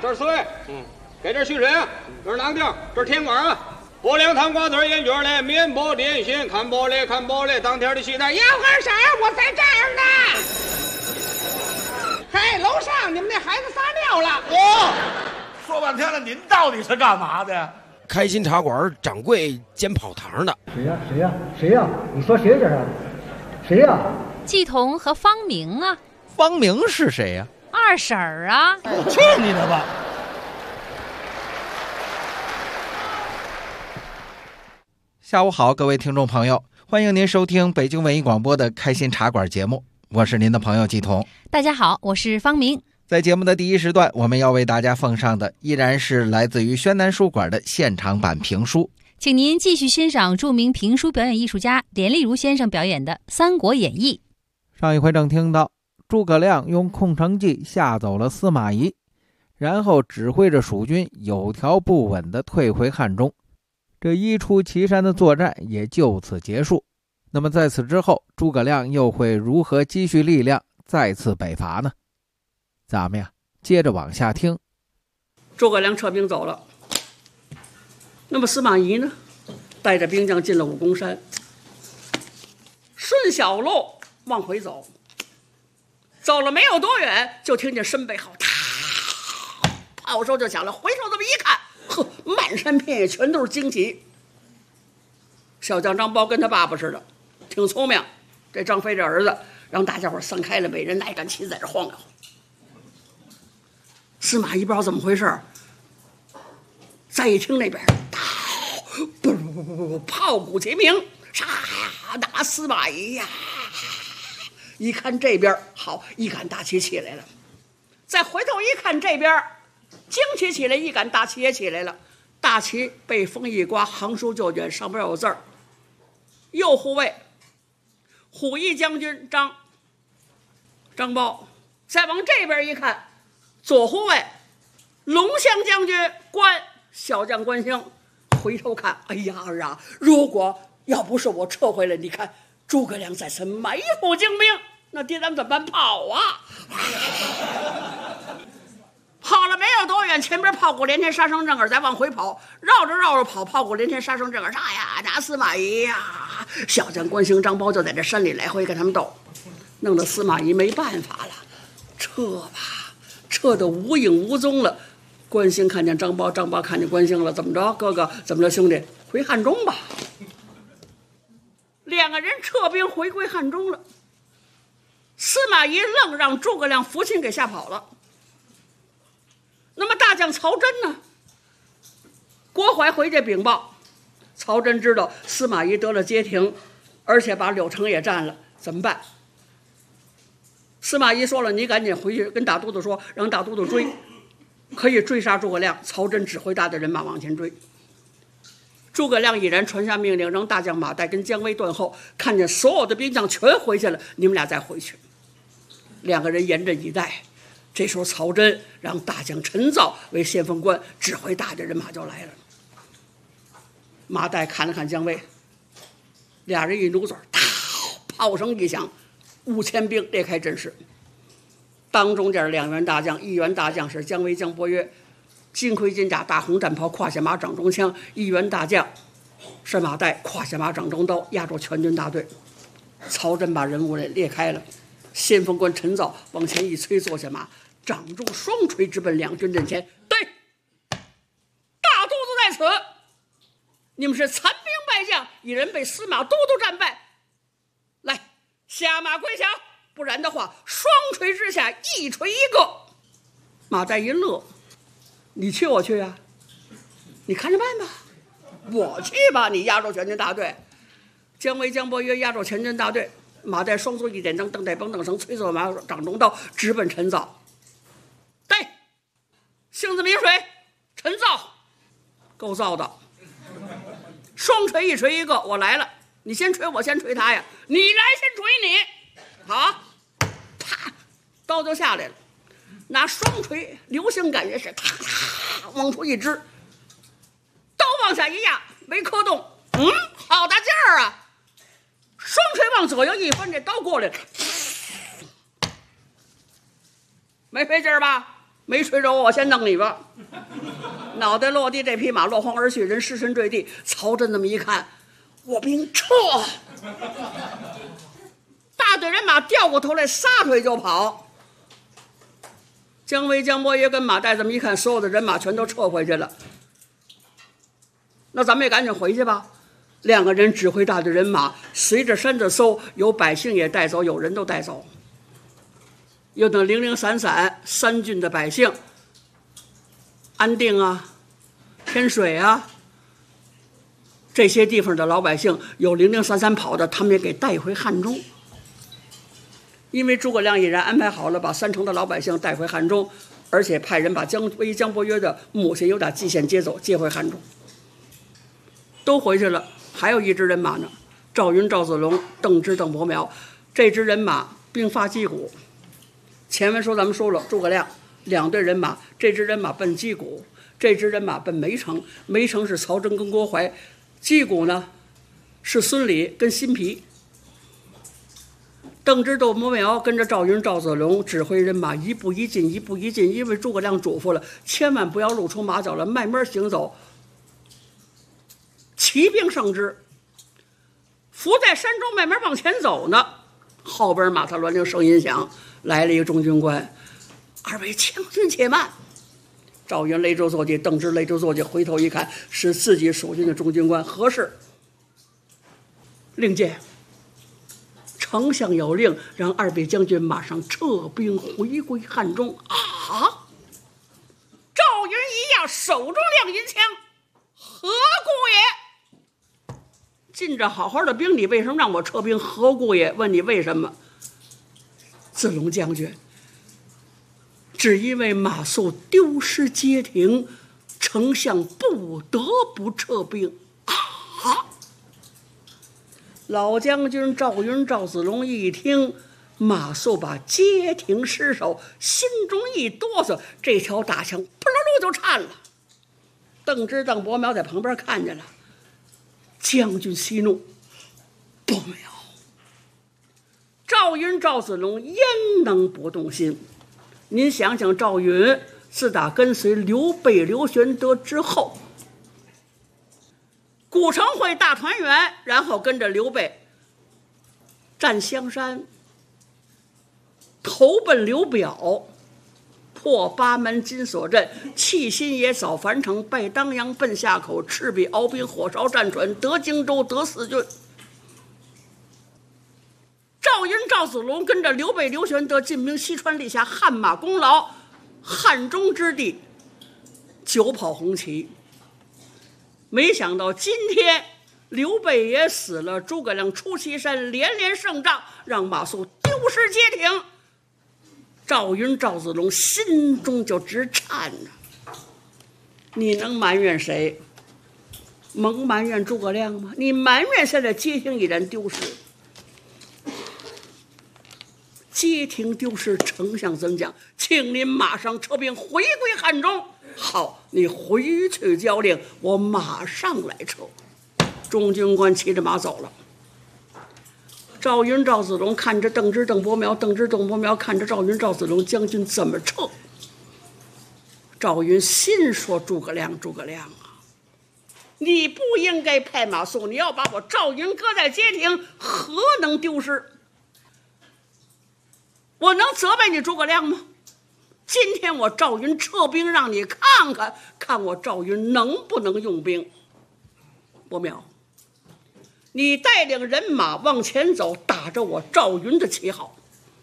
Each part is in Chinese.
这是水，给这蓄水啊，这是囊丁，这是甜瓜啊。不凉糖瓜子烟卷嘞，面包点心，看包嘞，当天的西餐， 要干啥？我在这儿呢。嘿，楼上你们那孩子撒尿了。 说半天了，您到底是干嘛的？ 开心茶馆掌柜兼跑堂的。 谁呀？你说谁这是？谁呀？ 季彤和方明啊。 方明是谁呀？ 二婶儿啊。 去你的吧！ 下午好，各位听众朋友，欢迎您收听北京文艺广播的开心茶馆节目，我是您的朋友季彤。 大家好，我是方明。 在节目的第一时段，我们要为大家奉上的依然是来自于宣南书馆的现场版评书， 请您继续欣赏著名评书表演艺术家连丽如先生表演的《三国演义》。 上一回正听到诸葛亮用空城计吓走了司马懿，然后指挥着蜀军有条不紊地退回汉中，这一出祁山的作战也就此结束。那么在此之后，诸葛亮又会如何积蓄力量再次北伐呢？咱们接着往下听。 诸葛亮撤兵走了，那么司马懿呢，带着兵将进了武功山，顺小路往回走，走了没有多远，就听见身背后炮声就响了，回头这么一看，满山遍野全都是旌旗。小将张苞跟他爸爸似的，挺聪明，这张飞这儿子让大家伙散开了，每人拿一杆旗子在这晃悠。司马懿不知道怎么回事，再一听那边炮鼓齐鸣，杀打司马懿呀！一看这边好，一杆大旗起来了，再回头一看这边旌旗起来，一杆大旗也起来了，大旗被风一刮，行书就卷，上边有字儿：右护卫虎翼将军张苞。再往这边一看，左护卫龙骧将军关，小将关兴。回头看，哎呀儿啊，如果要不是我撤回来，你看诸葛亮在此埋伏精兵，那爹咱们怎么办？跑啊！跑了没有多远，前边炮鼓连天，杀声震耳，再往回跑，绕着跑，炮鼓连天，杀声震耳，杀呀打司马懿呀！小将关兴、张苞就在这山里来回跟他们斗，弄得司马懿没办法了，撤吧，撤得无影无踪了。关兴看见张苞，张苞看见关兴了，怎么着，哥哥？怎么着，兄弟？回汉中吧。两个人撤兵回归汉中了。司马懿愣让诸葛亮父亲给吓跑了。那么大将曹真呢？郭淮回去禀报，曹真知道司马懿得了街亭，而且把柳城也占了，怎么办？司马懿说了，你赶紧回去跟大都督说，让大都督追，可以追杀诸葛亮。曹真指挥大的人马往前追。诸葛亮已然传下命令，让大将马岱跟姜维断后，看见所有的兵将全回去了，你们俩再回去。两个人严阵以待。这时候曹真让大将陈造为先锋官，指挥大的人马就来了。马岱看了看姜维，俩人一努嘴，炮声一响，5000兵列开阵势。当中间2员大将，1员大将是姜维姜伯约，金盔金甲，大红战袍，胯下马，掌中枪；1员大将是马岱，胯下马，掌中刀，压住全军大队。曹真把人物列开了，先锋官陈造往前一催，坐下马，掌中双锤直奔两军阵前。对，大都督在此，你们是残兵败将，一人被司马都督战败，来下马归降，不然的话双锤之下一锤一个。马岱一乐，你去我去啊？你看着办吧。我去吧，你压住全军大队。姜维姜伯约压住全军大队，马岱双足一点灯，蹬带绷蹬绳，催策马，掌中刀，直奔陈造。对，姓字名谁？陈造，够造的。双锤一锤一个，我来了，你先锤我，先锤他呀！你来先锤你，好，啪，刀就下来了，拿双锤流星感觉是啪啪往出一支，刀往下一压，没磕动，好大劲儿啊！双锤往左右一翻，这刀过来了，没费劲儿吧？ 没吹着我先弄你吧。脑袋落地，这匹马落荒而去，人失身坠地。曹真这么一看，我兵撤，大队人马掉过头来，撒腿就跑。姜维、姜伯爷跟马岱这么一看，所有的人马全都撤回去了。那咱们也赶紧回去吧。两个人指挥大队人马随着山子搜，有百姓也带走，有人都带走。又等零零散散三郡的百姓，安定啊、天水啊，这些地方的老百姓有零零散散跑的，他们也给带回汉中。因为诸葛亮已然安排好了，把3城的老百姓带回汉中，而且派人把姜维、姜伯约的母亲有点蓟县接回汉中。都回去了，还有一支人马呢，赵云、赵子龙、邓芝、邓伯苗，这支人马兵发击鼓。前文咱们说了，诸葛亮2队人马，这支人马奔击鼓，这支人马奔梅城，梅城是曹真跟郭淮，击鼓呢是孙礼跟辛毗。邓芝、邓伯苗跟着赵云、赵子龙指挥人马一步一进，一步一进，因为诸葛亮嘱咐了，千万不要露出马脚了，慢慢行走，骑兵上之。伏在山中慢慢往前走呢，后边马踏銮铃声音响，来了一个中军官，二位将军且慢。赵云勒州坐骑，邓芝勒州坐骑，回头一看是自己属军的中军官，何事？令箭，丞相有令，让二位将军马上撤兵回归汉中。啊！赵云一样，手中亮银枪，何故也？进着好好的兵，你为什么让我撤兵？何故也？问你为什么？子龙将军，只因为马谡丢失街亭，丞相不得不撤兵。啊！老将军赵云、赵子龙一听马谡把街亭失守，心中一哆嗦，这条大枪扑噜噜就颤了。邓芝、邓伯苗在旁边看见了，将军息怒，伯苗。赵云、赵子龙焉能不动心？您想想，赵云自打跟随刘备、刘玄德之后，古城会大团圆，然后跟着刘备占香山，投奔刘表，破8门金锁阵，弃新野，扫樊城，败当阳，奔夏口，赤壁鏖兵，火烧战船，得荆州，得4郡。赵云、赵子龙跟着刘备、刘玄德进兵西川，立下汗马功劳，汉中之地久跑红旗。没想到今天刘备也死了，诸葛亮出祁山，连连胜仗，让马谡丢失街亭。赵云、赵子龙心中就直颤着。你能埋怨谁？蒙埋怨诸葛亮吗？你埋怨现在街亭已然丢失。街亭丢失，丞相怎讲？请您马上撤兵回归汉中。好，你回去交令，我马上来撤。中军官骑着马走了。赵云、赵子龙看着邓芝、邓伯苗，邓芝、邓伯苗看着赵云、赵子龙，将军怎么撤？赵云心说：诸葛亮，诸葛亮啊，你不应该派马谡，你要把我赵云搁在街亭，何能丢失？我能责备你诸葛亮吗？今天我赵云撤兵，让你看看，看我赵云能不能用兵。伯苗，你带领人马往前走，打着我赵云的旗号。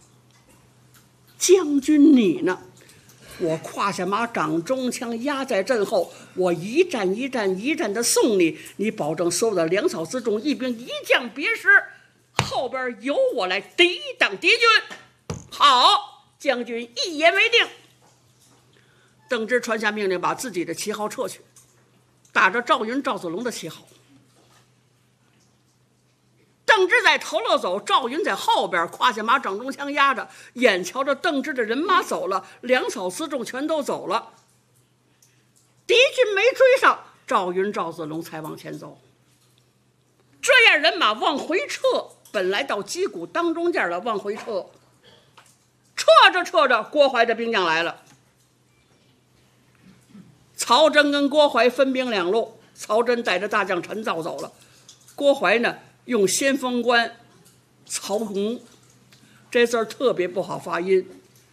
将军你呢？我胯下马，掌中枪，压在阵后，我一战一战一战的送你，你保证所有的粮草辎重一兵一将别失，后边由我来抵挡敌军。好，将军一言为定。邓芝传下命令，把自己的旗号撤去，打着赵云、赵子龙的旗号。邓芝在头了走，赵云在后边，胯下马，掌中枪压着，眼瞧着邓芝的人马走了，粮草辎重全都走了，敌军没追上，赵云、赵子龙才往前走。这样人马往回撤，本来到击鼓当中间了，往回撤，撤着撤着，郭淮的兵将来了。 曹真跟郭淮分兵两路，曹真带着大将陈造走了，郭淮呢用先锋官曹洪，这字儿特别不好发音，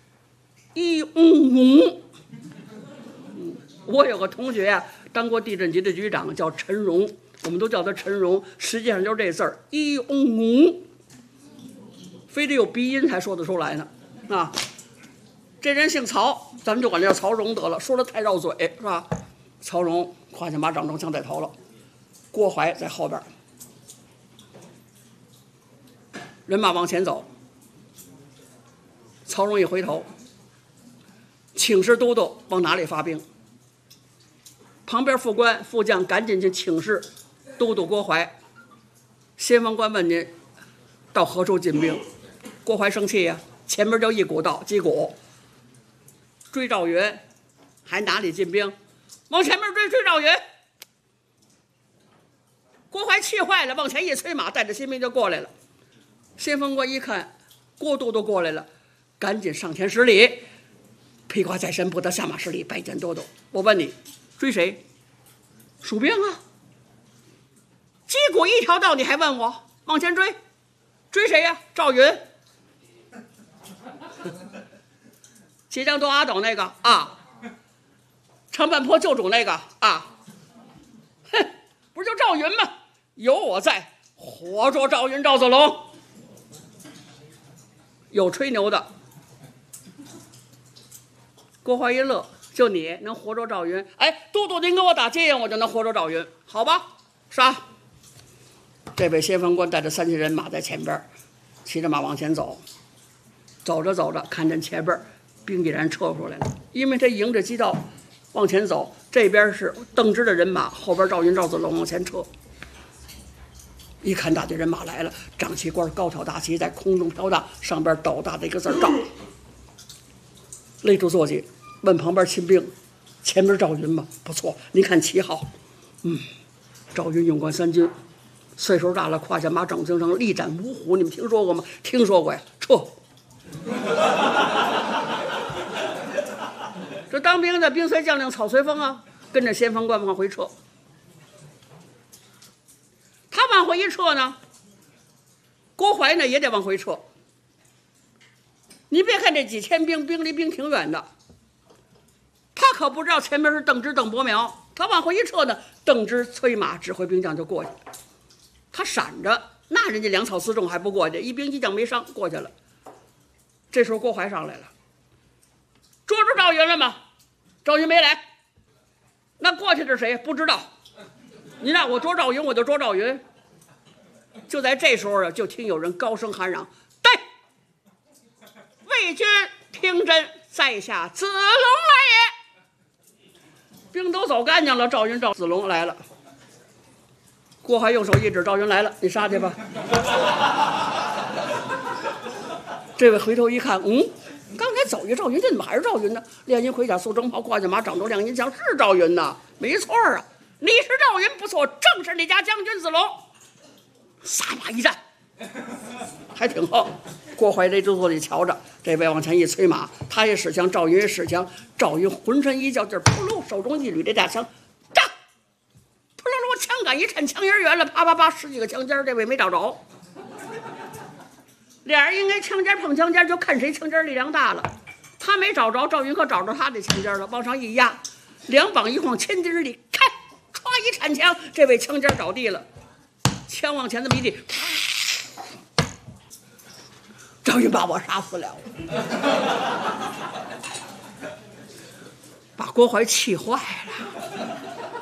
我有个同学啊，当过地震局的局长，叫陈荣，我们都叫他陈荣，实际上就是这字儿非得有鼻音才说得出来呢。啊，这人姓曹，咱们就管他叫曹荣得了，说的太绕嘴是吧？曹荣胯下马掌中枪带头了，郭淮在后边，人马往前走。曹荣一回头，请示都督往哪里发兵。旁边副官副将赶紧去请示都督郭淮。先锋官问您到何处进兵？郭淮生气呀，前面就一股道击鼓，追赵云，还哪里进兵？往前面追赵云。郭淮气坏了，往前一催马，带着新兵就过来了。先锋官一看郭都督过来了，赶紧上前施礼，披挂在身，不得下马施礼，拜见都督。我问你，追谁？蜀兵啊！击鼓一条道，你还问我？往前追，追谁呀？赵云。齐江多阿斗那个啊，长坂坡救主那个啊，哼，不是就赵云吗？有我在，活捉赵云赵子龙。有吹牛的。郭淮一乐，就你能活捉赵云？哎，都督您跟我打接应，我就能活捉赵云，好吧？杀！这位先锋官带着3000人马在前边，骑着马往前走。走着走着，看见前边兵已然撤出来了，因为他迎着击道往前走，这边是邓芝的人马，后边赵云赵子龙往前撤。一看大队人马来了，掌旗官高挑大旗在空中飘荡，上边斗大的一个字赵。勒住坐骑，问旁边亲兵：“前面赵云吗？不错，您看旗号。”赵云勇冠3军，岁数大了，胯下马掌经上力斩五虎，你们听说过吗？听说过呀。撤。这当兵的兵随将令，草随风啊，跟着先锋官往回撤。他往回一撤呢，郭淮呢也得往回撤。你别看这几千兵，兵离兵挺远的，他可不知道前面是邓芝、邓伯苗。他往回一撤呢，邓芝催马指挥兵将就过去了。他闪着，那人家粮草辎重还不过去，一兵一将没伤过去了。这时候郭淮上来了，捉住赵云了吗？赵云没来。那过去的谁？不知道。你让我捉赵云，我就捉赵云。就在这时候啊，就听有人高声喊嚷：“对，魏军听真，在下子龙来也。”兵都走干净了，赵云赵子龙来了。郭淮用手一指：“赵云来了，你杀去吧。”这位回头一看，刚才走一赵云，这怎么还是赵云呢？练银盔甲，素征袍，胯下马，掌中亮银枪，是赵云呐，没错啊！你是赵云不错，正是你家将军子龙。撒马一战，还挺横。郭淮这就坐里瞧着，这位往前一催马，他也使枪，赵云也使枪。赵云浑身一较劲，扑噜，手中一捋这大枪，炸！扑噜噜，枪杆一颤，枪眼圆了，啪啪啪，10几个枪尖，这位没找着。俩人应该枪尖碰枪尖，就看谁枪尖力量大了。他没找着，赵云可找着他的枪尖了，往上一压，两膀一晃，1000斤力，开，歘一铲枪，这位枪尖着地了，枪往前这么一递，赵云把我杀死了，把郭淮气坏了。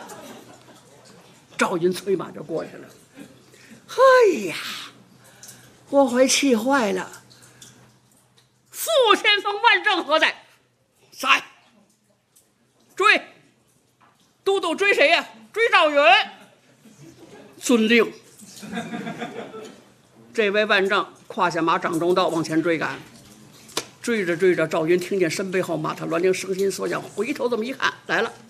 赵云催马就过去了。哎呀！郭淮气坏了，副先锋万正何在？在，追！都督追谁呀？追赵云。遵令。这位万正胯下马，掌中刀，往前追赶。追着追着，赵云听见身背后马踏銮铃，声心所想，回头这么一看，来了。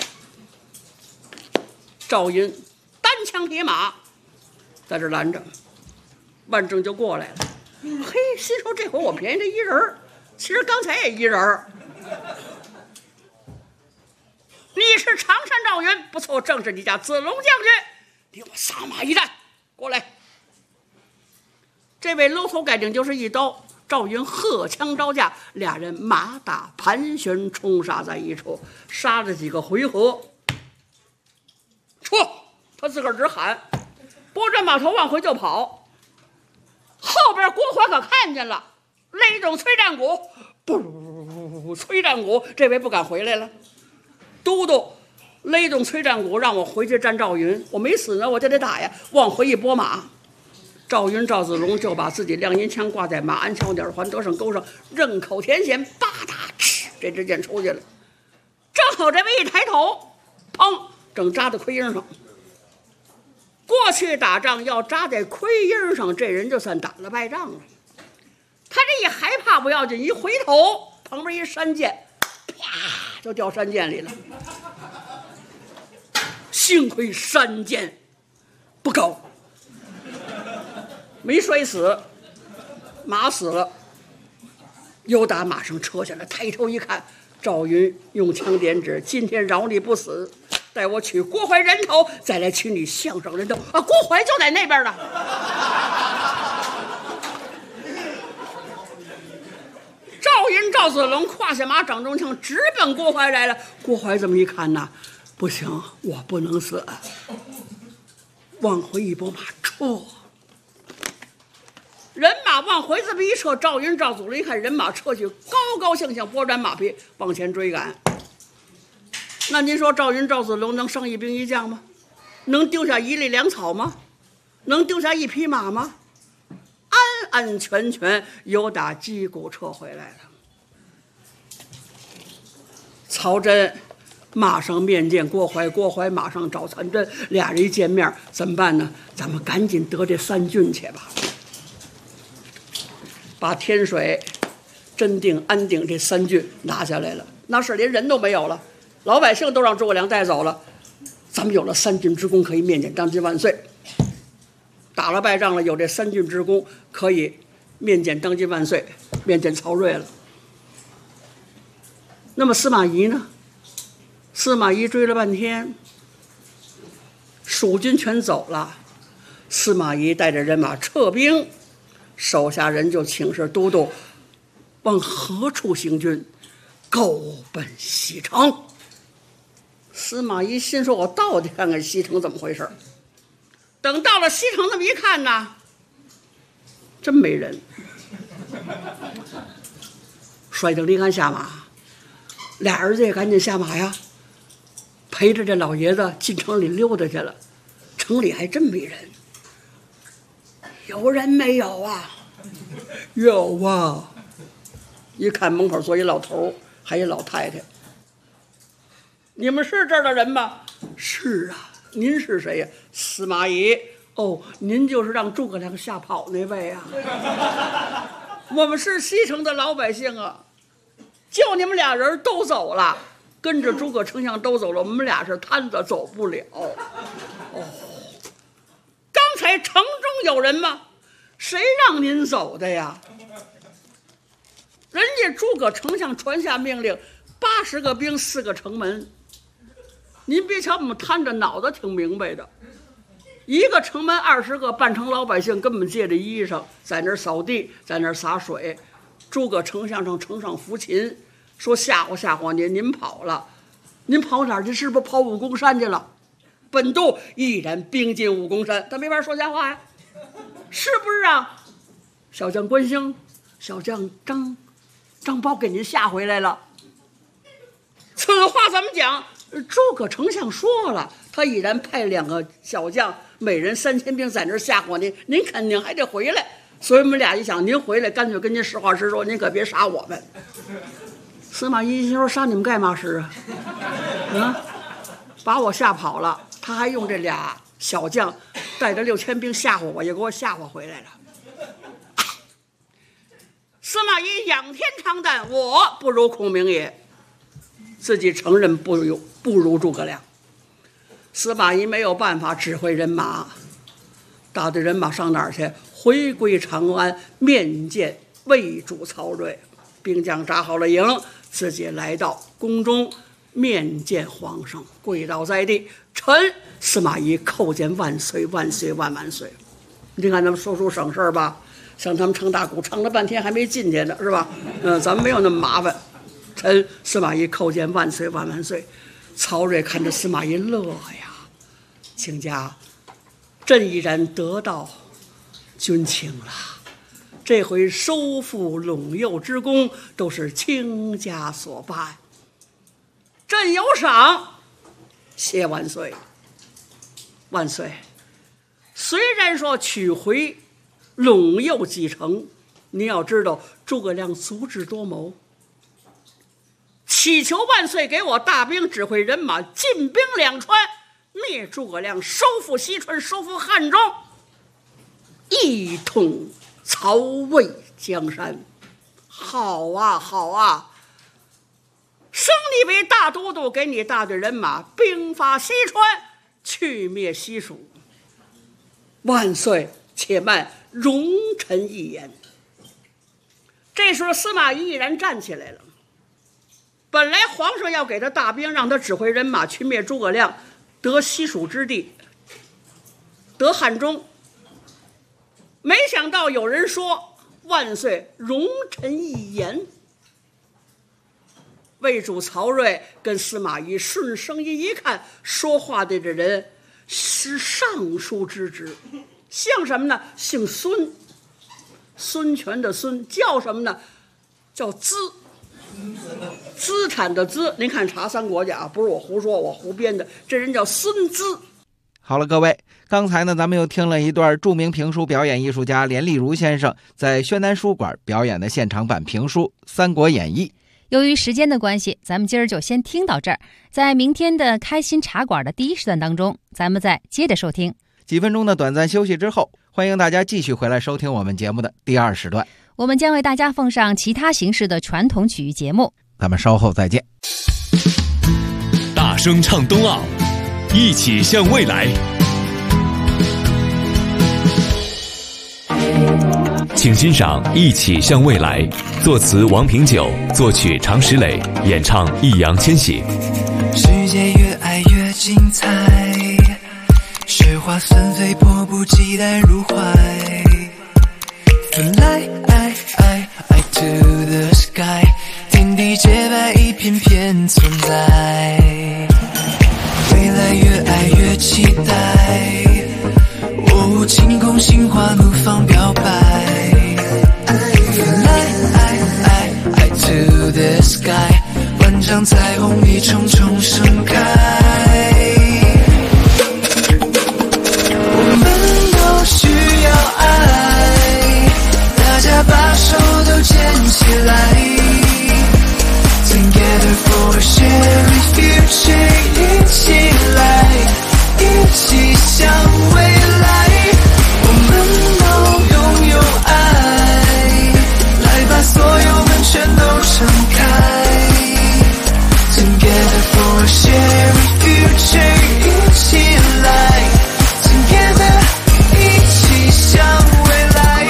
赵云单枪匹马，在这拦着。万正就过来了，嘿，心说这回我便宜这一人，其实刚才也一人。 你是常山赵云，不错，正是你家子龙将军。你我撒马一战，过来。这位搂头盖顶就是一刀，赵云荷枪招架，俩人马打盘旋，冲杀在一处，杀了几个回合。撤！他自个儿直喊，拨转马头往回就跑。后边郭淮可看见了，擂动催战鼓，不，催战鼓，这回不敢回来了。都督擂动催战鼓，让我回去战赵云，我没死呢，我就得打呀。往回一拨马，赵云赵子龙就把自己亮银枪挂在马鞍桥鸟环得胜钩上，刃口填弦，吧嗒，这支箭出去了。正好这位一抬头，砰，正扎在盔缨上。过去打仗要扎在盔缨上，这人就算打了败仗了。他这一害怕不要紧，一回头，旁边一山箭，啪就掉山涧里了。幸亏山涧不高，没摔死，马死了。又打马上撤下来，抬头一看，赵云用枪点指：今天饶你不死，待我取郭淮人头，再来取你项上人头。啊，郭淮就在那边呢。赵云赵子龙胯下马，掌中枪，直奔郭淮来了。郭淮这么一看呐，不行，我不能死，往回一拨马撤。人马往回这么一撤，赵云赵子龙一看人马撤去，高高兴兴拨转马匹往前追赶。那您说赵云赵子龙能伤一兵一将吗？能丢下一粒粮草吗？能丢下一匹马吗？安安全全由打击鼓撤回来了。曹真马上面见郭淮，郭淮马上找曹真，俩人一见面怎么办呢？咱们赶紧得这3郡去吧，把天水、真定、安定这3郡拿下来了。那是连人都没有了，老百姓都让诸葛亮带走了，咱们有了3郡之功，可以面见当今万岁。打了败仗了，有这3郡之功，可以面见当今万岁，面见曹睿了。那么司马懿呢？司马懿追了半天，蜀军全走了，司马懿带着人马撤兵，手下人就请示都督往何处行军，够奔西城。司马懿心说，我到底看看西城怎么回事。等到了西城，那么一看呢，真没人。率领离鞍下马，俩儿子也赶紧下马呀，陪着这老爷子进城里溜达去了。城里还真没人。有人没有啊？有啊。一看门口坐一老头，还一老太太。你们是这儿的人吗？是啊。您是谁呀？司马懿。哦，您就是让诸葛亮吓跑那位啊。我们是西城的老百姓啊，就你们俩人都走了，跟着诸葛丞相都走了，我们俩是摊子走不了。哦，刚才城中有人吗？谁让您走的呀？人家诸葛丞相传下命令，80个兵，4个城门。您别瞧我们摊着脑子挺明白的，一个城门20个，半城老百姓根本借着衣裳在那儿扫地，在那儿洒水。诸葛丞相上城上抚琴，说吓唬吓唬您，您跑了，您跑哪儿去？是不是跑武功山去了？本督毅然兵进武功山，他没法说瞎话呀，是不是啊？小将关兴，小将张苞给您吓回来了。此话怎么讲？诸葛丞相说了，他已然派2个小将，每人3000兵在那儿吓唬您，您肯定还得回来。所以我们俩一想，您回来干脆跟您实话实说，您可别杀我们。司马懿心说，杀你们干嘛事啊？把我吓跑了，他还用这2小将带着6000兵吓唬我，也给我吓唬回来了。司马懿仰天长叹，我不如孔明也。自己承认不如诸葛亮。司马懿没有办法，指挥人马，大队人马上哪儿去？回归长安，面见魏主曹睿。兵将扎好了营，自己来到宫中， 面见皇上，跪倒在地，臣司马懿叩见万岁万岁万万岁。你看咱们说书省事儿吧，像他们唱大鼓唱了半天还没进去呢，是吧？咱们没有那么麻烦。臣司马懿叩见万岁万万岁。曹睿看着司马懿乐呀，亲家，朕已然得到军情了，这回收复陇右之功都是卿家所办，朕有赏，谢万岁。万岁。虽然说取回陇右几城，您要知道诸葛亮足智多谋，祈求万岁给我大兵指挥人马进兵两川，灭诸葛亮，收复西川，收复汉中，一统曹魏江山。好啊好啊，升你为大都督，给你大队人马兵发西川，去灭西蜀。万岁，且慢，容臣一言。这时候司马懿毅然站起来了。本来皇上要给他大兵，让他指挥人马去灭诸葛亮，得西蜀之地，得汉中。没想到有人说万岁容臣一言。魏主曹睿跟司马懿顺声音一看，说话的这人是尚书之职，姓什么呢？姓孙，孙权的孙，叫什么呢？叫资，资产的资。您看查三国去啊，不是我胡说，我胡编的，这人叫孙资。 好了，各位，刚才呢，咱们又听了一段著名评书表演艺术家连丽如先生在宣南书馆表演的现场版评书《三国演义》。 由于时间的关系，咱们今儿就先听到这儿。在明天的开心茶馆的第一时段当中，咱们再接着收听。 几分钟的短暂休息之后，欢迎大家继续回来收听我们节目的第二时段。 我们将为大家奉上其他形式的传统曲艺节目。 咱们稍后再见。 大声唱冬奥，一起向未来。请欣赏《一起向未来》，作词王平久，作曲常石磊，演唱易烊千玺。 世界越爱越精彩，雪花纷飞，迫不及待入怀。Fly to the sky， 天地洁白，一片片存在。未来越爱越期待，哦，晴空心花怒放表白。Fly to the sky， 万丈彩虹一重重盛开。我们都需要爱，大家把手都牵起来。Together for a shared future， 一起来，一起向未来。我们都拥有爱，来把所有门全都敞开。Together for a shared future， 一起来 Together， 一起向未来。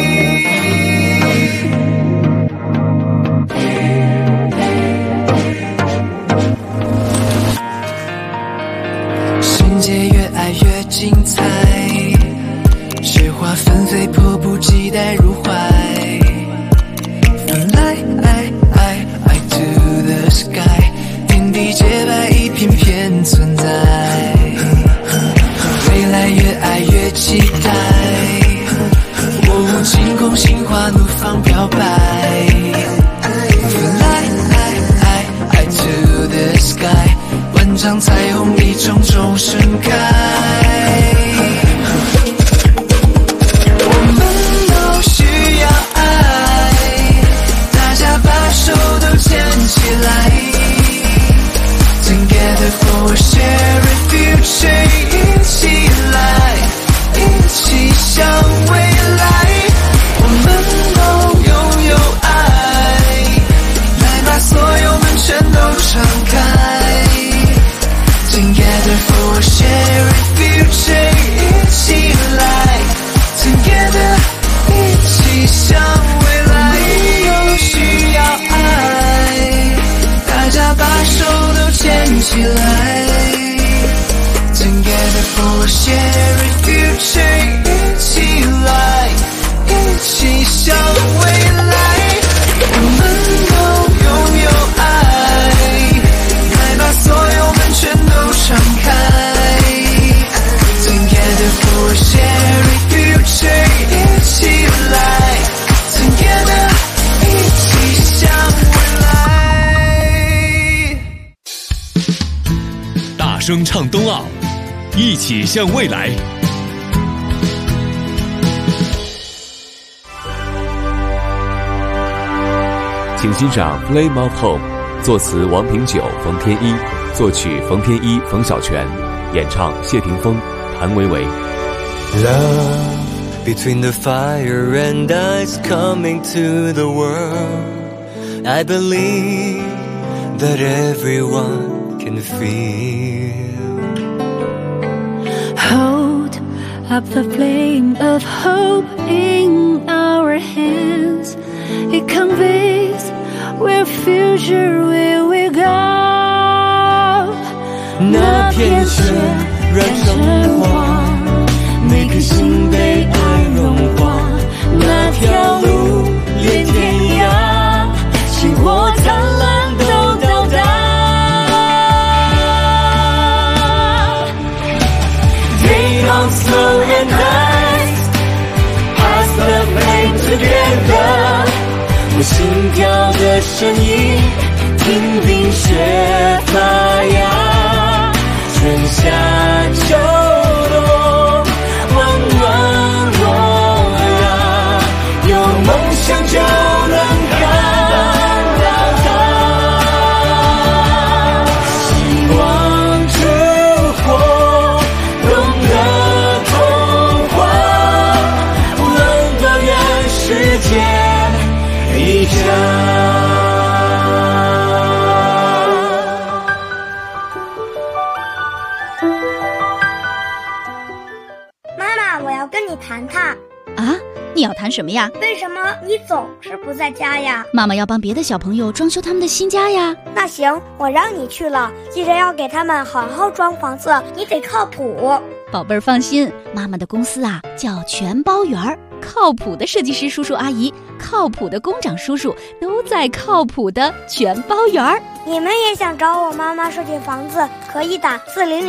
世界越爱越精彩，雪花纷飞，迫不及待入怀。Fly to the sky， 天地洁白，一片片存在。未来越爱越期待，哦，晴空心花怒放表白。Fly to the sky， 万丈彩虹一重重盛开。我们都需要爱，大家把手都牵起来。Together for a shared future， 一起来，一起向未来。我们都拥有爱，来把所有门全都敞开。Together for a shared future， 一起来 Together， 一起向未来。都需要爱，大家把手都声唱冬奥，一起向未来。请欣赏《Flame of Home》，作词王平久、冯天一，作曲冯天一、冯小泉，演唱谢霆锋、谭维维。 Love between the fire and ice coming to the world. I believe that everyone can feel. Hold up the flame of hope in our hands. It conveys where future will we go. 那片雪染成花，每颗心被爱融化。那条路连天涯，星火灿烂都到达。Day on slow and nice, pass the flame together. 我心跳的声音，听冰雪发芽，春夏秋冬，温暖我呀，有梦想就能看到它。希望之火，懂得童话，温暖愿世界一家。 妈妈，我要跟你谈谈。 啊，你要谈什么呀？ 为什么你总是不在家呀？ 妈妈要帮别的小朋友装修他们的新家呀。 那行，我让你去了，记着要给他们好好装房子，你得靠谱。 宝贝儿放心，妈妈的公司啊叫全包园儿，靠谱的设计师叔叔阿姨，靠谱的工长叔叔都在靠谱的全包园儿。 你们也想找我妈妈设计房子，可以打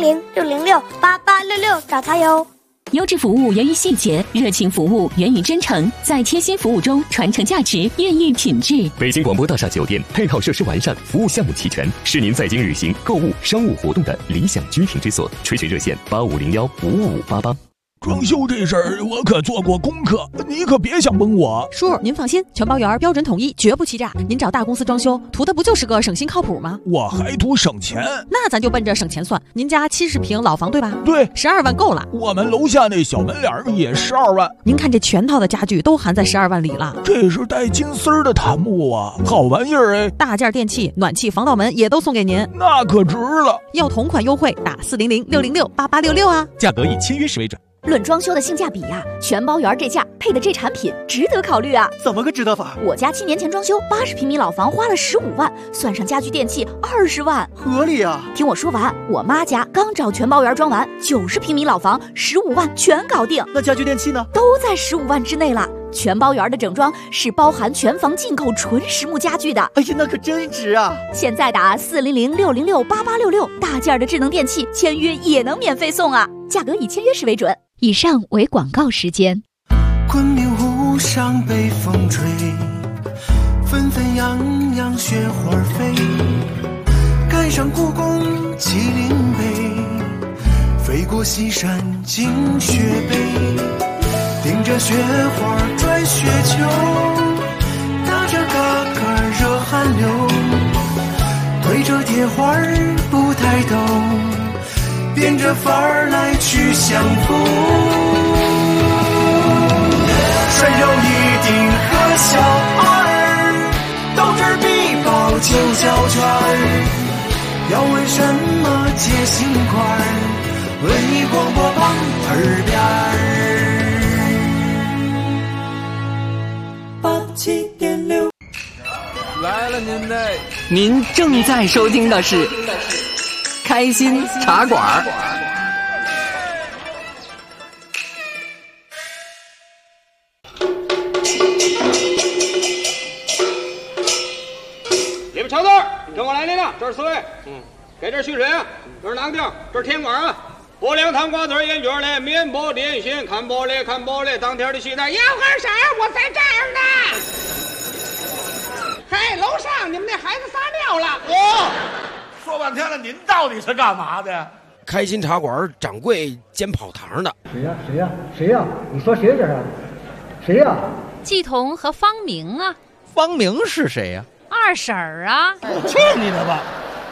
400-606-8866找她哟。 优质服务源于细节，热情服务源于真诚，在贴心服务中传承价值，孕育品质。 北京广播大厦酒店配套设施完善，服务项目齐全，是您在京旅行、购物、商务活动的理想居停之所。垂询热线8501-55588。 装修这事儿我可做过功课，你可别想蒙我。 叔，您放心，全包园标准统一，绝不欺诈。您找大公司装修，图的不就是个省心靠谱吗？ 我还图省钱。 那咱就奔着省钱算。您家70平老房对吧？ 对 ，12万够了。 我们楼下那小门脸也12万。 您看这全套的家具都含在12万里了。 这是带金丝儿的檀木啊，好玩意儿哎！ 大件电器、暖气、防盗门也都送给您， 那可值了。 要同款优惠，打400-606-8866啊。 价格以签约时为准。 论装修的性价比呀，全包园这价配的这产品值得考虑啊！ 怎么个值得法？ 我家7年前装修，80平米老房花了15万，算上家具电器20万， 合理啊！ 听我说完，我妈家刚找全包园装完，90平米老房15万全搞定。 那家具电器呢？ 都在15万之内了。全包园的整装是包含全房进口纯实木家具的。 哎呀，那可真值啊！ 现在打400-606-8866，大件的智能电器签约也能免费送啊！价格以签约时为准。以上为广告时间。 昆明湖上北风吹，纷纷扬扬雪花飞，赶上故宫麒麟碑，飞过西山惊雪碑，顶着雪花转雪球，打着嘎嘎热汗流，对着铁花不抬头，变着法儿来去相逢。山有一定和小二，斗智必报9角圈。要问什么解心块，文艺广播旁耳边87.6。 来了您正在收听的是开心茶馆。 你们瞧字，跟我来领了，这是4位。给这蓄水啊，这是哪个地儿？这是天馆啊。拨凉汤瓜子烟卷嘞，面包点心，看玻璃看玻璃，当天的期待。 要喝啥？我在这儿呢。嘿，楼上你们那孩子撒尿了。 说半天了，您到底是干嘛的？ 开心茶馆掌柜兼跑堂的。 谁呀？你说谁这是？谁呀？ 季彤和方明啊。 方明是谁呀？ 二婶儿啊。 去你的吧！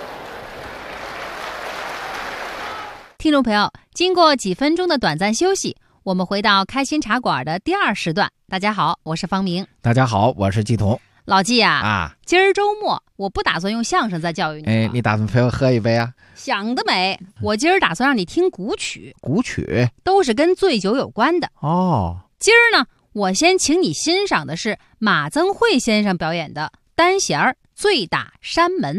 听众朋友，经过几分钟的短暂休息，我们回到开心茶馆的第2时段。大家好，我是方明。 大家好，我是季彤。 老季啊，今儿周末我不打算用相声再教育你了。 你打算陪我喝一杯啊？ 想得美！我今儿打算让你听古曲。 古曲都是跟醉酒有关的哦。 今儿呢，我先请你欣赏的是马增慧先生表演的单弦儿《醉打山门》。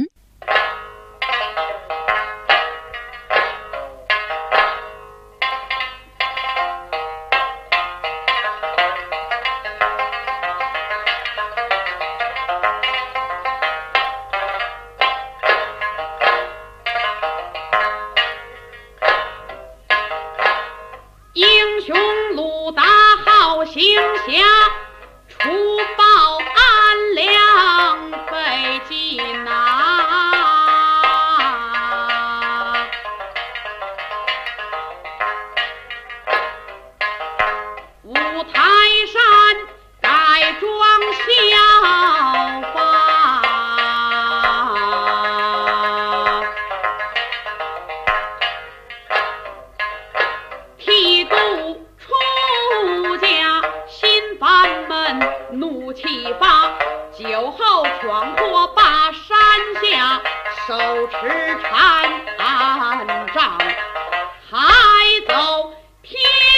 英雄鲁达号行侠，除暴安良费劲呐。五台山改装效法，剃度出家新藩门怒气发，酒后闯祸把山下，手持禅杖还走天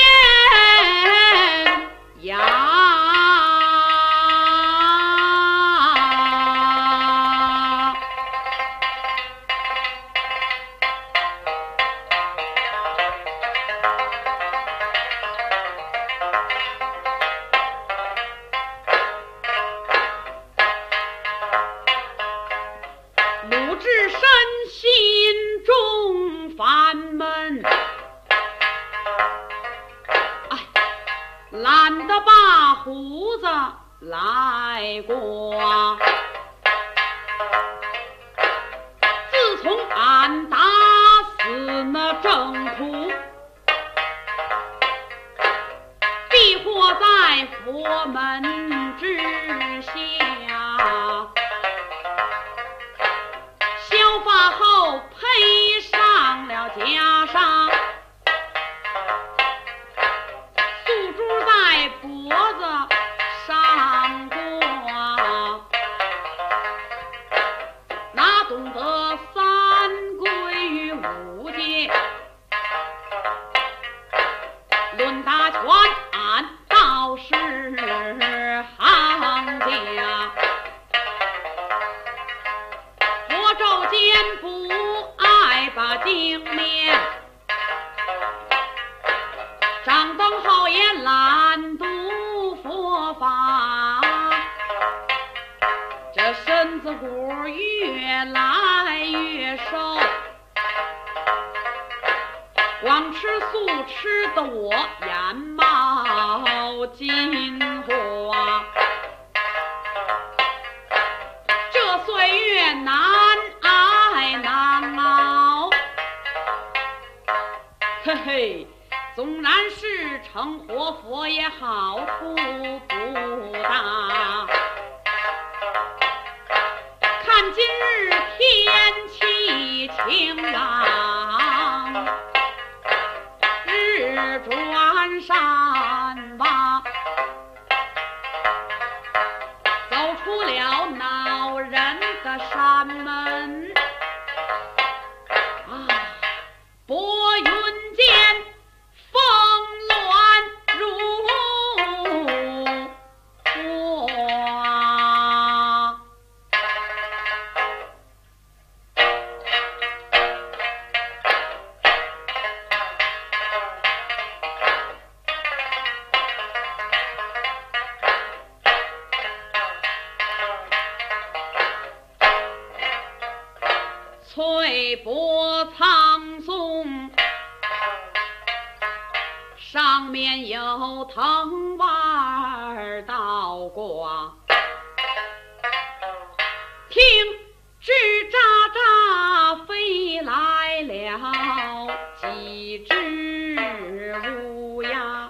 涯。鲁智深心中烦闷，懒得把胡子来刮。自从俺打死那郑屠，避祸在佛门之下，削发后披上了袈裟，素珠在脖子上挂，哪懂得三归于五戒，论打拳俺倒是行家。佛咒间不爱把经面，掌灯后也懒读佛法，这身子骨越来越瘦，光吃素吃得我眼冒金花。这岁月难挨难熬，嘿嘿，纵然是成活佛也好处不大。看今日天气晴朗，日转山洼，走出了恼人的山门啊！拨云间风乱如花，翠柏苍松，上面有藤蔓倒挂，听吱喳喳飞来了细枝无涯，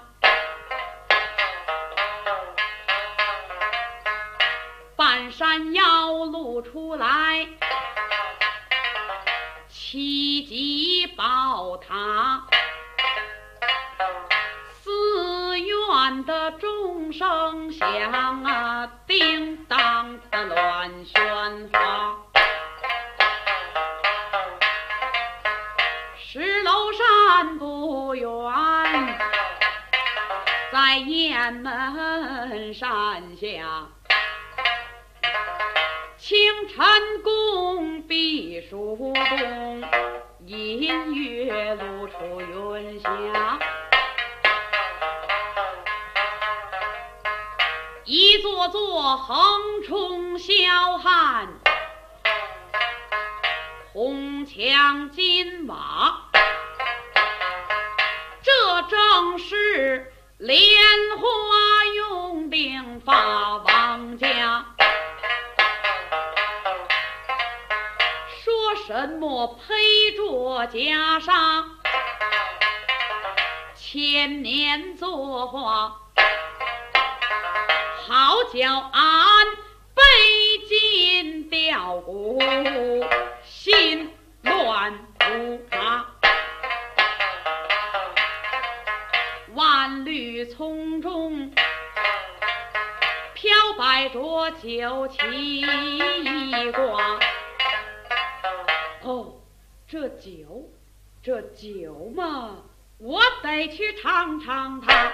半山腰露出来，奇迹宝塔，寺院的钟声响啊，叮当的乱喧哗。石楼山不远，在雁门山下，清晨宫避暑宫，阴月露出云霞。一座座横冲霄汉，红墙金瓦，这正是莲花拥鬓发王家。说什么陪着袈裟，千年作画，好叫俺背筋吊骨，心乱如麻。万缕丛中飘摆着酒旗挂。哦，这酒嘛，我得去尝尝它。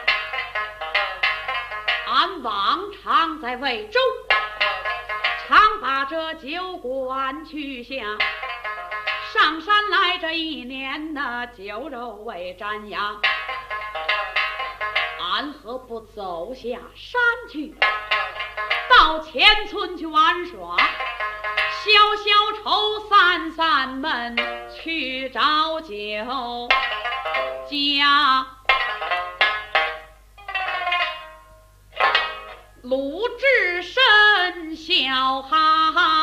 俺往常在魏州，常把这酒馆去下。上山来这一年呢，酒肉未沾牙。俺何不走下山去，到前村去玩耍，消消愁，散散闷，去找酒家。鲁智深笑哈哈，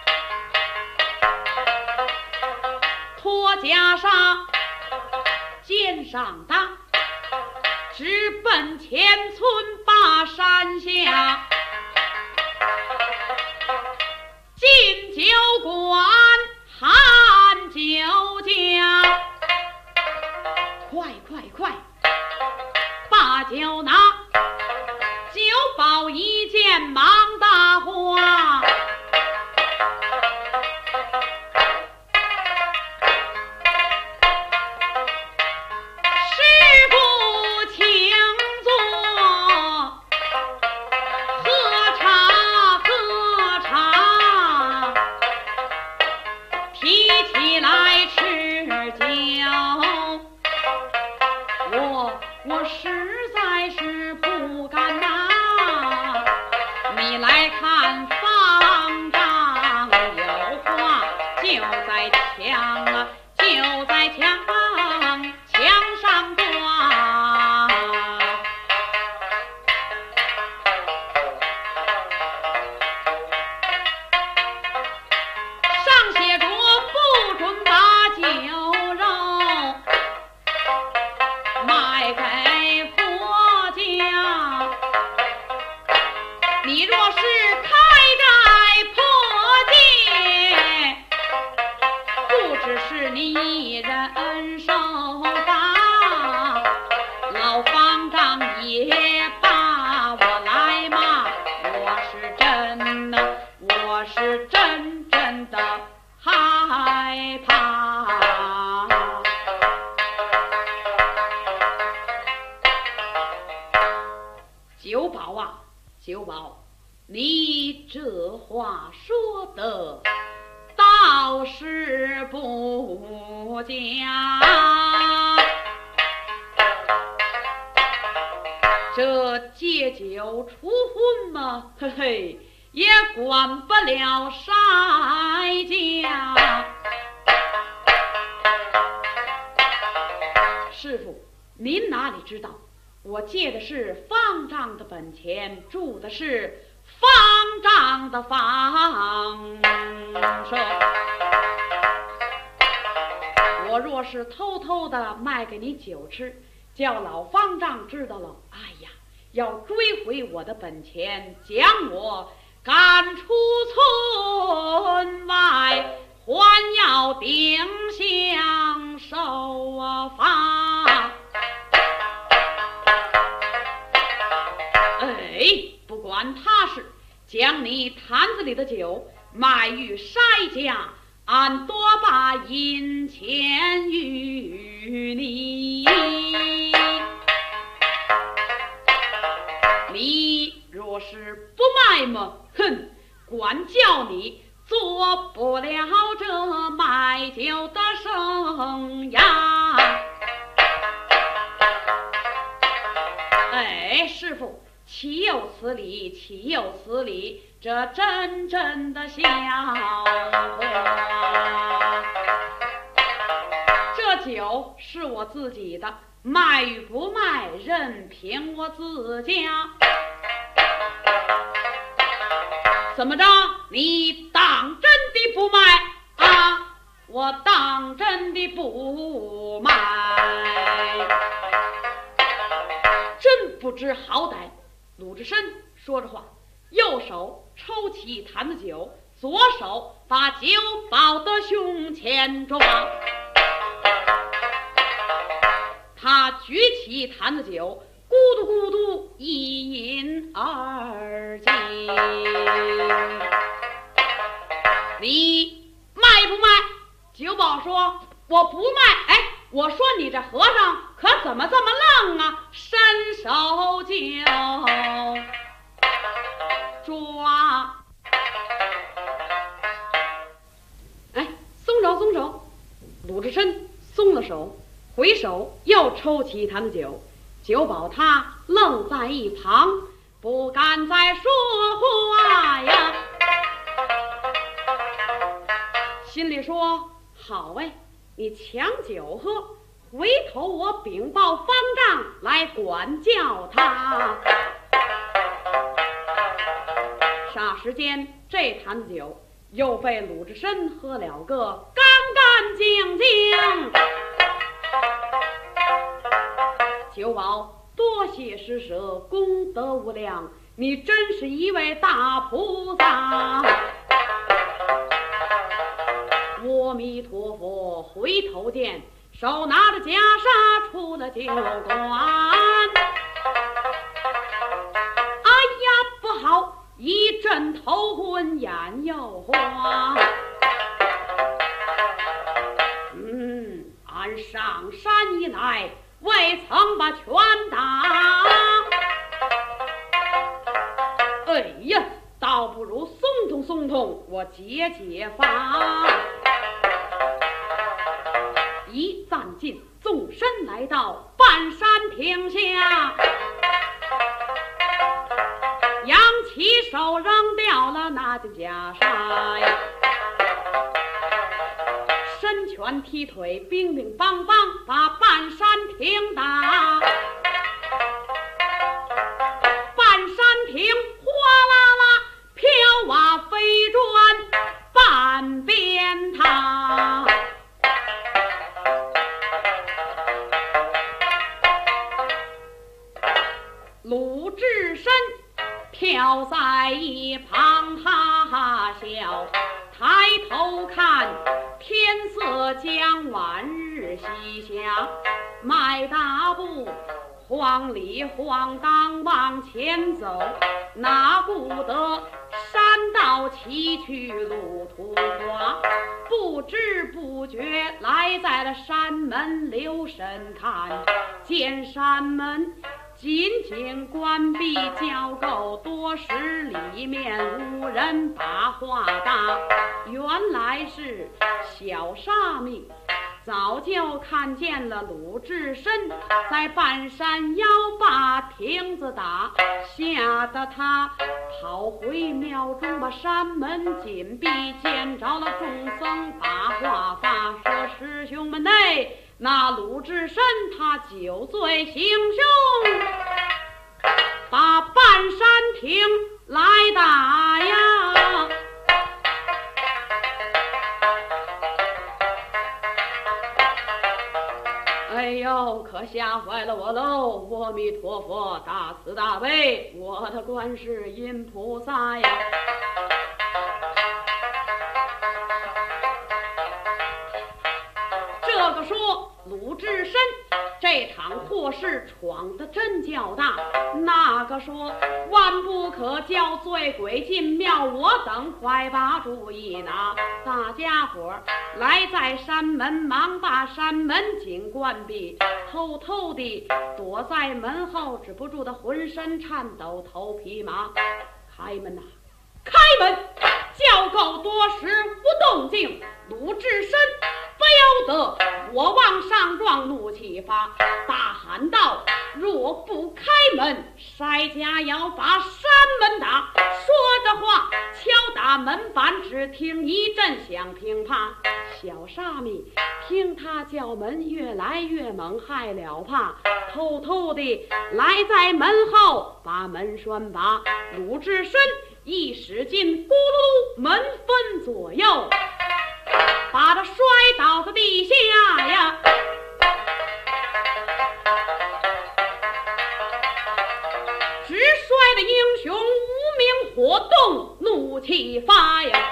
脱袈裟，肩上搭，直奔前村把山下。进酒馆喊酒家，快，把酒拿，酒保一件忙大花。师傅请坐，喝茶，提起来吃酒。我实在是不敢拿，你来看方丈有话，就在墙啊，就在墙上挂。上写着不准把酒肉卖给佛家。你若是开斋破戒，不只是你一人受罚，老方丈也把我来骂。我是真的害怕。酒保啊，酒保，你这话说的倒是不假。这借酒除昏嘛，嘿嘿，也管不了筛家。师傅，您哪里知道？我借的是方丈的本钱，住的是方丈的房舍。 我若是偷偷的卖给你酒吃，叫老方丈知道了，哎呀，要追回我的本钱，将我赶出村外，还要定相受罚。不管他事，将你坛子里的酒卖与筛家，俺多把银钱与你。你若是不卖么，哼，管教你做不了这卖酒的生涯。师傅，岂有此理，岂有此理，这真正的笑话。这酒是我自己的，卖与不卖任凭我自家。怎么着，你当真的不卖啊？我当真的不卖，真不知好歹。鲁智深说着话，右手抽起一坛子酒，左手把酒抱到胸前抓。他举起一坛子酒，咕嘟咕嘟一饮而尽。你卖不卖？酒保说我不卖。我说你这和尚可怎么这么愣啊？伸手就抓。松手松手。鲁智深松了手，回手又抽起一坛子酒，酒保他愣在一旁，不敢再说话呀，心里说好你抢酒喝，回头我禀报方丈来管教他。霎时间，这坛子酒又被鲁智深喝了个干干净净。酒保，多谢施舍，功德无量，你真是一位大菩萨。阿弥陀佛，回头见。手拿着袈裟出了酒馆。哎呀，不好！一阵头昏眼又花。俺上山以来未曾把拳打。哎呀，倒不如松动松动，我解解乏。一暂尽，纵身来到半山亭下，扬起手扔掉了那件袈裟呀，伸拳踢腿，乒乒乓乓把半山亭打，半山亭哗啦啦飘瓦飞砖半边塌。鲁智深跳在一旁哈哈笑，抬头看天色将晚日西下，迈大步晃里晃荡往前走，哪顾得山道崎岖路途滑，不知不觉来在了山门，留神看见山门紧紧关闭，交够多时，里面无人把话搭。原来是小沙弥早就看见了鲁智深在半山腰把亭子打，吓得他跑回庙中，把山门紧闭，见着了众僧把话发，说师兄们那鲁智深他酒醉行凶，把半山亭来打呀。 可吓坏了我喽！阿弥陀佛，大慈大悲，我的观世音菩萨呀！这个说鲁智深这场祸事闯得真较大，那个说万不可叫醉鬼进庙，我等快把主意拿。大家伙来在山门，忙把山门紧关闭，偷偷地躲在门后，止不住的浑身颤抖，头皮麻。开门呐，开门！叫够多时无动静，鲁智深不由得火往上撞，怒气发，大喊道：若不开门，筛家要把山门打！说着话，敲打门板，只听一阵响乒乓。小沙弥听他叫门越来越猛，害了怕，偷偷地来在门后把门栓拔。鲁智深一使劲，咕噜噜，门分左右，把他摔倒在地下呀！直摔的英雄无名火动，怒气发呀！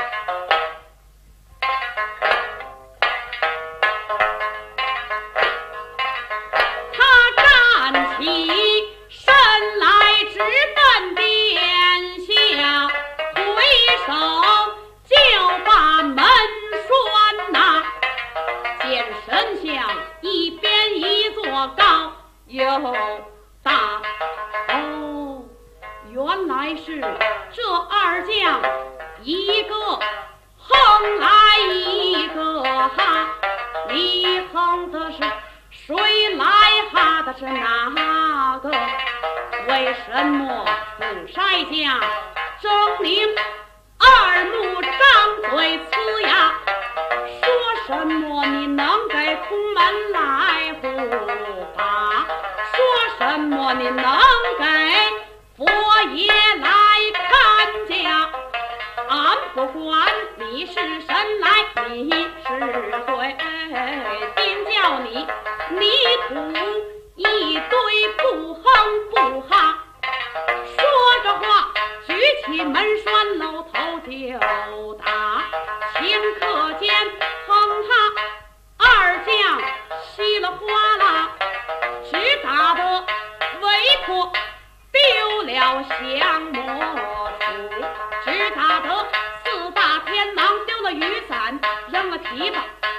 他站起身来，直奔殿下，回手就把门栓呐。见神像一边一座高又大，哦，原来是这二将，一个横来一个哈，你横的是谁来哈的是哪个？为什么不筛家狰狞，二目张嘴呲牙？说什么你能给空门来护法？说什么你能给佛爷来看家？俺不管你是神来你是鬼，定叫你吐一堆不哼不哈。说着话，举起门栓搂头就打，顷刻间哼他二将稀里哗啦，只打得围破丢了降魔杵，只打得四大天王丢了雨伞，扔了蹄子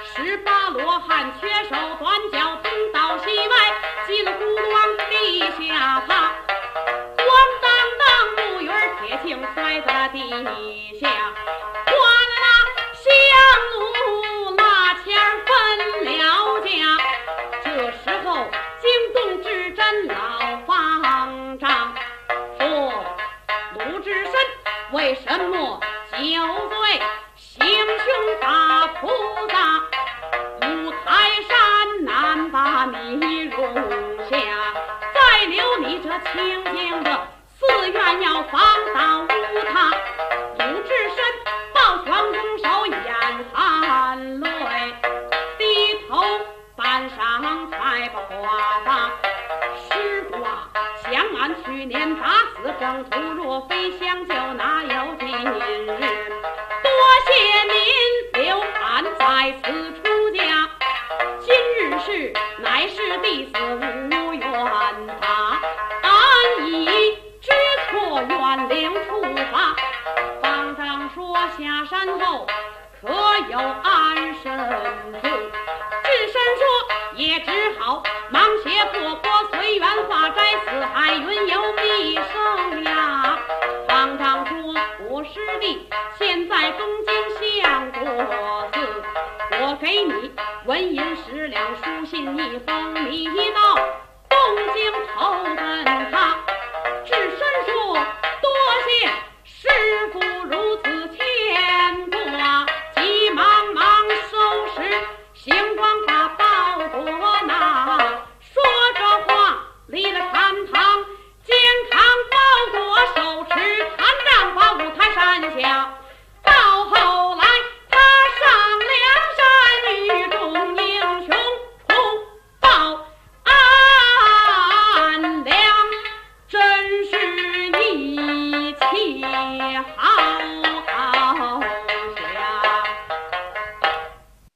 ，18罗汉缺手短脚，东倒西歪，叽里咕噜往地下趴，咣当当木鱼铁镜摔在地下，哗啦啦香炉拉钱分了家。这时候惊动智真老方丈，说鲁智深为什么酒醉行凶打菩萨？五台山难把你容下，再留你这清净的寺院要放到无他。鲁智深抱拳拱手眼含泪，低头半晌才把话发。师傅啊，想俺去年打死征途，若非相救哪有今日？多谢您留俺在此出家，今日是乃是弟子无缘法，俺已知错愿领处罚。方丈说下山后可有安身处？智深说也只好忙些破锅随缘化斋，四海云游毕生呀。方丈说我师弟现在东京相国寺，我给你纹银10两，书信一封，你到东京投奔他。智深说多谢师傅如此牵挂，急忙忙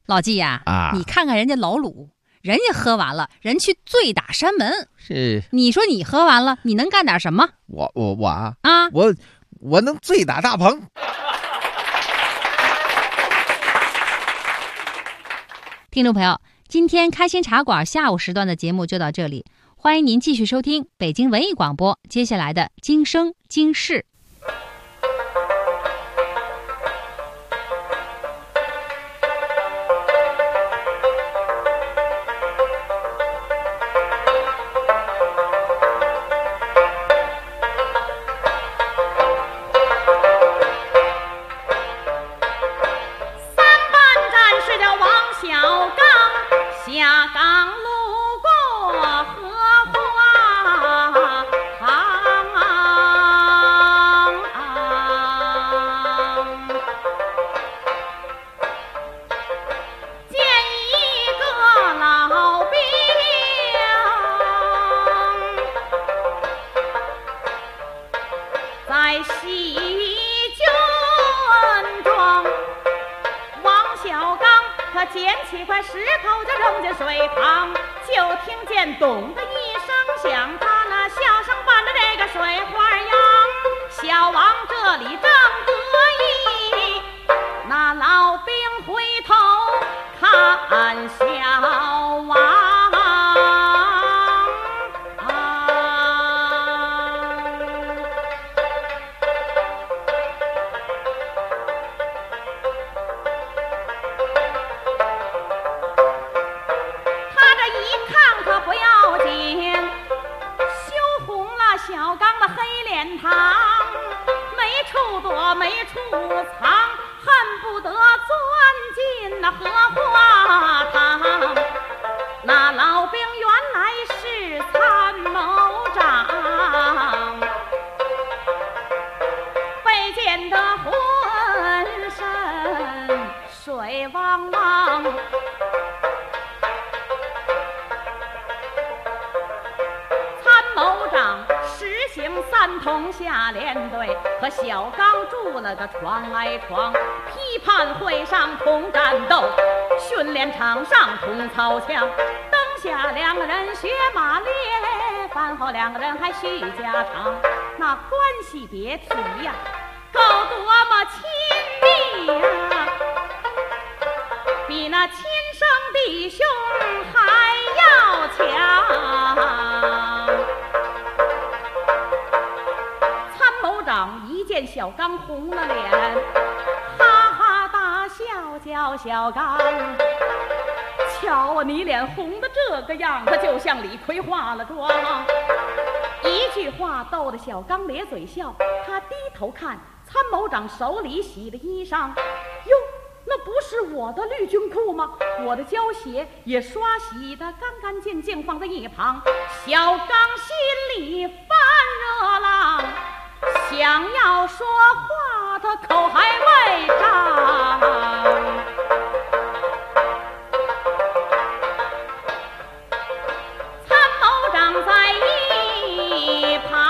老纪呀，你看看人家老鲁，人家喝完了，人去醉打山门。 是， 你说你喝完了，你能干点什么？ 我能醉打大棚。 听众朋友，今天开心茶馆下午时段的节目就到这里，欢迎您继续收听北京文艺广播接下来的今生今世。 在西军庄，王小刚他捡起块石头就扔进水塘，就听见咚的一声响，他那笑声伴着这个水花扬。小王这里正得意，那老兵回头看小王。小刚的黑脸膛，没处躲没处藏，恨不得钻进那荷花塘。那老兵原来是参谋长，被溅得浑身水汪汪。实行三通下连队，和小刚住了个床挨床，批判会上同战斗，训练场上同操枪。灯下两个人学马列，饭后两个人还叙家常。那关系别提呀，够多么亲密呀，比那亲生弟兄还要强。一见小刚红了脸，哈哈大笑，叫小刚，瞧啊，你脸红的这个样，他就像李逵化了妆。一句话逗得小刚咧嘴笑，他低头看参谋长手里洗的衣裳，哟，那不是我的绿军裤吗？我的胶鞋也刷洗得干干净净，放在一旁。小刚心里翻热浪，想要说话，他口还未张。参谋长在一旁，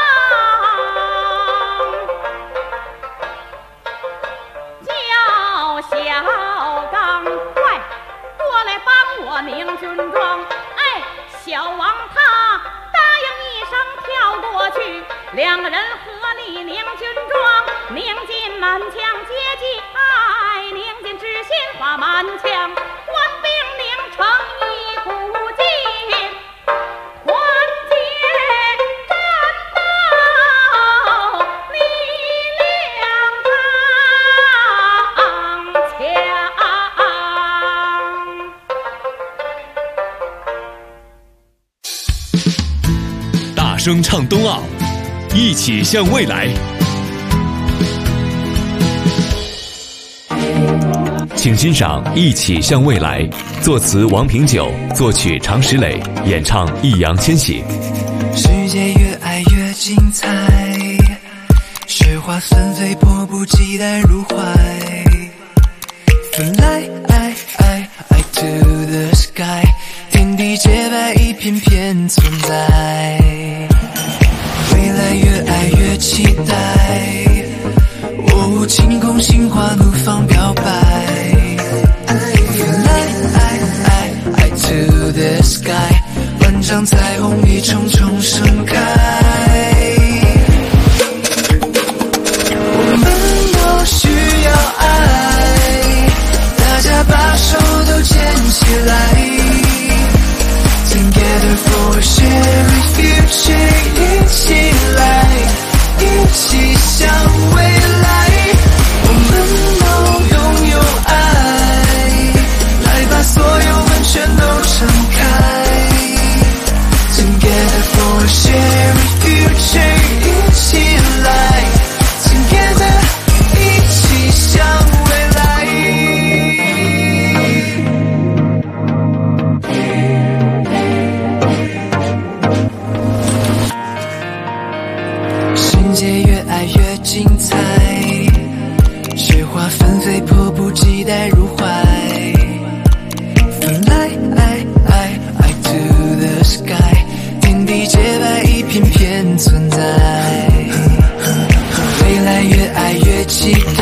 叫小刚快过来帮我拧军装。哎，小王他答应一声跳过去，两个人合力拧军装，拧进满腔阶级爱，拧进知心话满腔，官兵拧成一股劲，团结战斗力量刚强。大声唱冬奥，一起向未来。请欣赏《一起向未来》，作词王平久，作曲常石磊，演唱易烊千玺。 世界越爱越精彩，雪花纷飞，迫不及待入怀。Fly to the sky， 天地洁白，一片片存在。未来越爱越期待，哦，晴空心花怒放表白。 the sky， 万丈彩虹一重重盛开。我们都需要爱，大家把手都牵起来。Together for a shared future， 一起来，一起向未来。我们都拥有爱，来把所有门全都敞开。Together for a shared future， 一起来 ，Together 一起向未来。世界越爱越精彩，雪花纷飞，迫不及待入怀。Fly to the sky， 天地洁白，一片片存在。未来越爱越期待，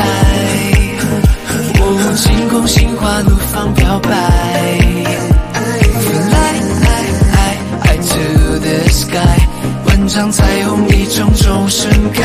晴空心花怒放飘摆。Fly to the sky， 万丈彩虹一重重盛开。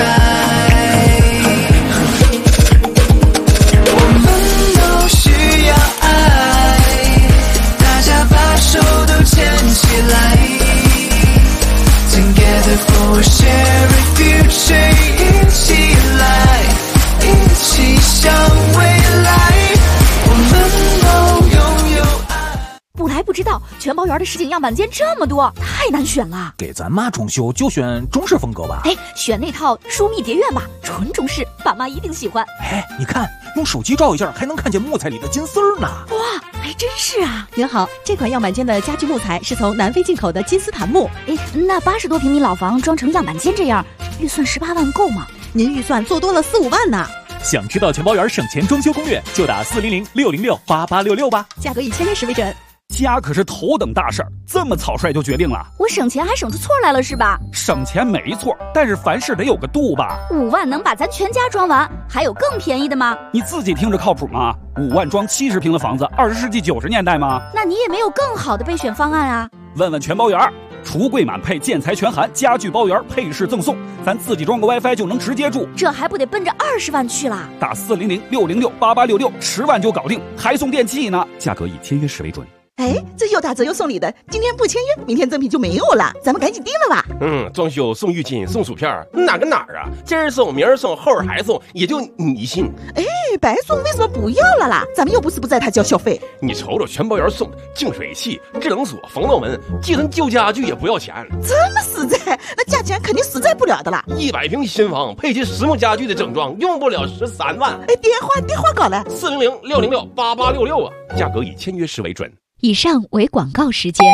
我们都需要爱，大家把手都牵起来。Together for a shared future， 一起来，一起向未来。我们都拥有爱。 不来不知道，全包园的实景样板间这么多，太难选了。 给咱妈装修就选中式风格吧。 哎，选那套疏密蝶院吧，纯中式，爸妈一定喜欢。 哎，你看，用手机照一下，还能看见木材里的金丝儿呢。 哇，还真是啊！ 您好，这款样板间的家具木材是从南非进口的金丝檀木。 哎，那80多平米老房装成样板间这样，预算18万够吗？ 您预算做多了4、5万呢。 想知道全包园省钱装修攻略，就打400-606-8866吧。 价格以签约时为准。 家可是头等大事儿，这么草率就决定了？ 我省钱还省出错来了是吧？ 省钱没错，但是凡事得有个度吧。 5万能把咱全家装完，还有更便宜的吗？ 你自己听着靠谱吗？5万装70平的房子，20世纪90年代吗？ 那你也没有更好的备选方案啊？ 问问全包园，橱柜满配，建材全含，家具包圆，配饰赠送，咱自己装个 WiFi 就能直接住， 这还不得奔着20万去啦？ 打400-606-8866，10万就搞定，还送电器呢，价格以签约时为准。 哎，这又打折又送礼的，今天不签约，明天赠品就没有了，咱们赶紧定了吧。 装修送浴巾送薯片，哪跟哪儿啊？今儿送明儿送后儿还送，也就你信。 哎，白送为什么不要了啦？咱们又不是不在他交小费。 你瞅瞅全包园送的净水器、制冷锁、防盗门，寄成旧家具也不要钱， 这么实在，那价钱肯定实在不了的啦。 100平新房配齐实木家具的整装，用不了13万。 哎，电话搞了 ，400-606-8866啊，价格以签约时为准。 以上为广告时间。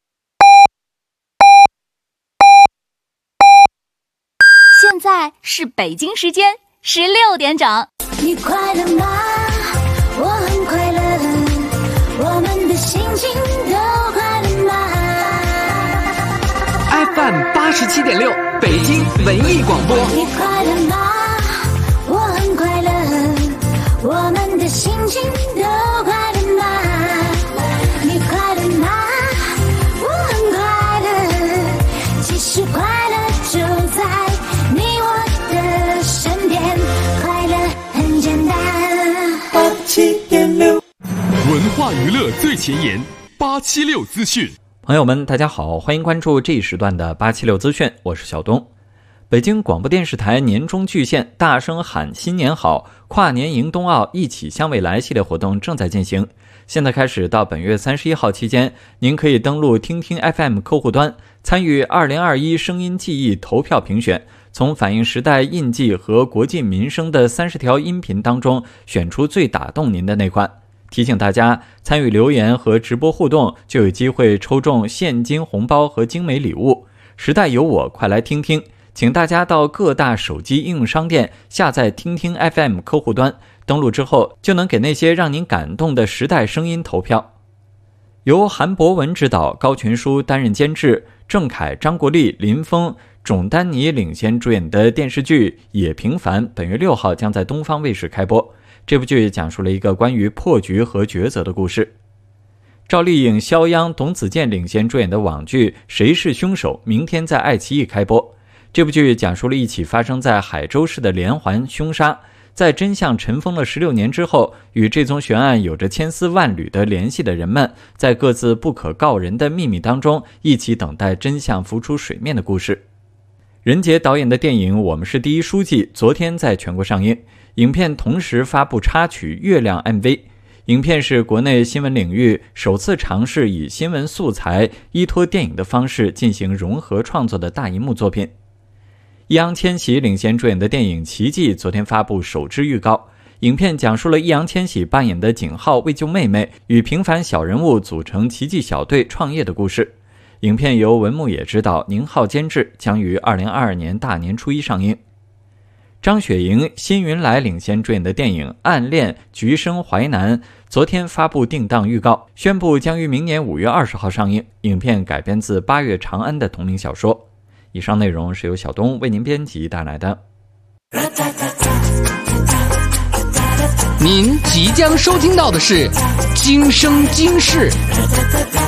现在是北京时间16点整。 你快乐吗？我很快乐，我们的心情都快乐吗 ？FM 87.6，北京文艺广播。 你快乐吗？我很快乐，我们的心情都快乐吗？你快乐吗？我很快乐，其实快乐就在你我的身边，快乐很简单。87.6， 文化娱乐最前沿，876资讯。 朋友们，大家好，欢迎关注这一时段的876资讯，我是小东。北京广播电视台年终巨献大声喊新年好，跨年迎冬奥，一起向未来系列活动正在进行。现在开始到本月31号期间，您可以登录听听 FM 客户端，参与2021声音记忆投票评选，从反映时代印记和国计民生的30条音频当中选出最打动您的那款。提醒大家，参与留言和直播互动就有机会抽中现金红包和精美礼物。时代有我，快来听听！请大家到各大手机应用商店下载听听 FM 客户端，登录之后就能给那些让您感动的时代声音投票。由韩博文执导，高群书担任监制，郑恺、张国立、林峰、种丹妮领衔主演的电视剧《也平凡》本月6号将在东方卫视开播。这部剧讲述了一个关于破局和抉择的故事。 赵丽颖、肖央、董子健领衔主演的网剧《谁是凶手》明天在爱奇艺开播。这部剧讲述了一起发生在海州市的连环凶杀，在真相尘封了16年之后，与这宗悬案有着千丝万缕的联系的人们，在各自不可告人的秘密当中，一起等待真相浮出水面的故事。任杰导演的电影《我们是第一书记》昨天在全国上映，影片同时发布插曲《月亮》MV。影片是国内新闻领域首次尝试以新闻素材依托电影的方式进行融合创作的大银幕作品。易烊千玺领衔主演的电影《奇迹》昨天发布首支预告，影片讲述了易烊千玺扮演的景浩为救妹妹与平凡小人物组成奇迹小队创业的故事。影片由文牧野执导，宁浩监制，将于2022年大年初一上映。张雪迎、辛云来领衔主演的电影《暗恋橘生淮南》昨天发布定档预告，宣布将于明年5月20号上映。影片改编自8月长安的同名小说。以上内容是由小东为您编辑带来的。 您即将收听到的是《今生今世》。